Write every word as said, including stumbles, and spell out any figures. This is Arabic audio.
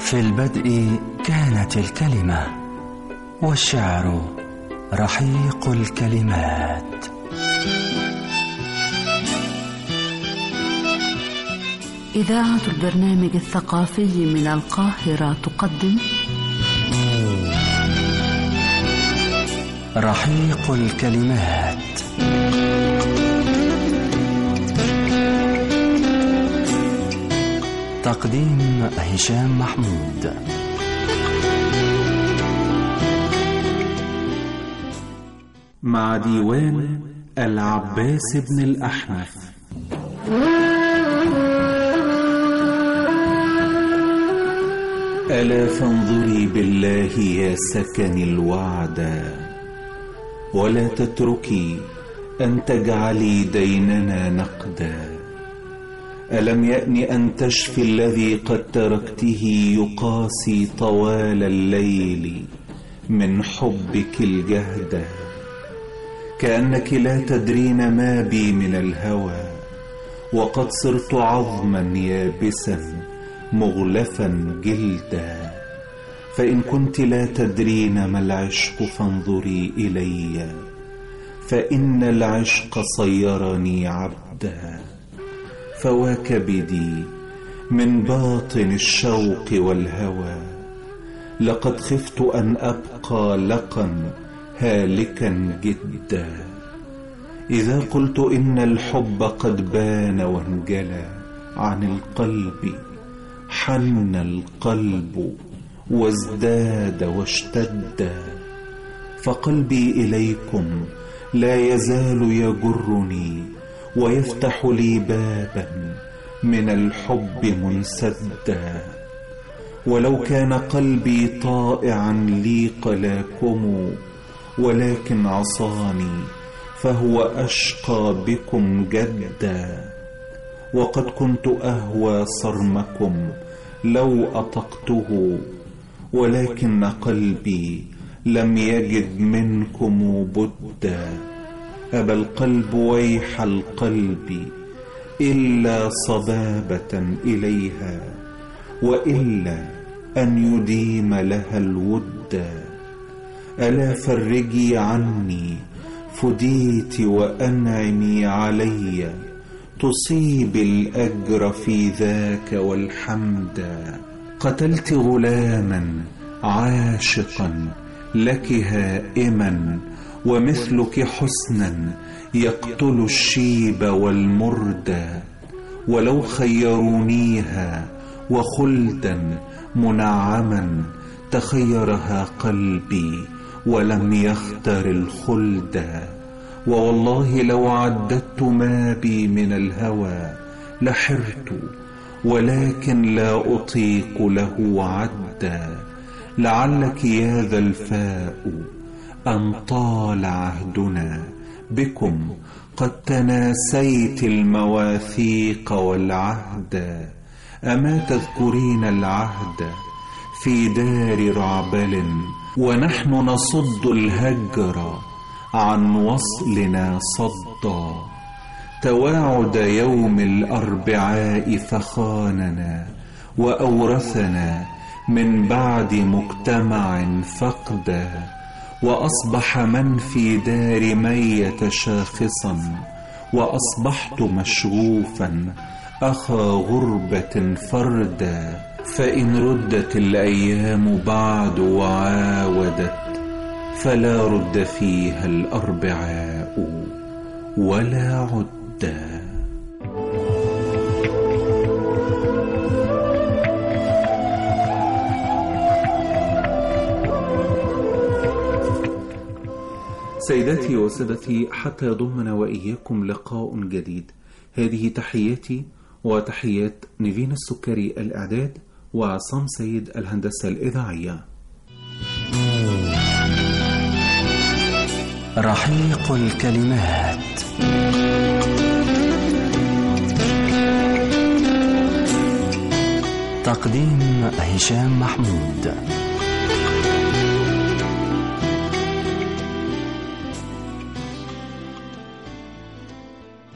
في البدء كانت الكلمة، والشعر رحيق الكلمات. إذاعة البرنامج الثقافي من القاهرة تقدم رحيق الكلمات. تقديم هشام محمود. مع ديوان العباس بن الأحنف. ألا فانظري بالله يا سكن الوعدا، ولا تتركي أن تجعلي ديننا نقدا. ألم يأن أن تشفي الذي قد تركته يقاسي طوال الليل من حبك الجهدا. كأنك لا تدرين ما بي من الهوى، وقد صرت عظما يابسا مغلفا جلدا. فإن كنت لا تدرين ما العشق فانظري إلي، فإن العشق صيرني عبدا. فوا كبدي من باطن الشوق والهوى، لقد خفت أن أبقى لقا هالكا جدا. إذا قلت إن الحب قد بان وانجلى عن القلب، حن القلب وازداد واشتد. فقلبي إليكم لا يزال يجرني، ويفتح لي بابا من الحب منسدا. ولو كان قلبي طائعا لي قلاكم، ولكن عصاني فهو أشقى بكم جدا. وقد كنت أهوى صرمكم لو أطقته، ولكن قلبي لم يجد منكم بدا. أبى القلب ويح القلب إلا صبابة إليها، وإلا أن يديم لها الود. ألا فرجي عني فديت وأنعمي علي، تصيب الأجر في ذاك والحمد. قتلت غلاما عاشقا لك هائما، ومثلك حسنا يقتل الشيب والمردى. ولو خيرونيها وخلدا منعما، تخيرها قلبي ولم يختر الخلد. ووالله لو عددت ما بي من الهوى لحرت، ولكن لا أطيق له عدا. لعلك يا ذا الفاء أن طال عهدنا بكم قد تناسيت المواثيق والعهد. أما تذكرين العهد في دار رعبل، ونحن نصد الهجر عن وصلنا صدا. تواعد يوم الأربعاء فخاننا، وأورثنا من بعد مجتمع فقدا. وأصبح من في دار ميت شاخصا، وأصبحت مشغوفا أخا غربة فردا. فإن ردت الأيام بعد وعاودت، فلا رد فيها الأربعاء ولا عدا. سيداتي وسادتي، حتى يضمنا وإياكم لقاء جديد، هذه تحياتي وتحيات نيفين السكري الإعداد، وعصام سيد الهندسة الإذاعية. رحيق الكلمات. تقديم هشام محمود.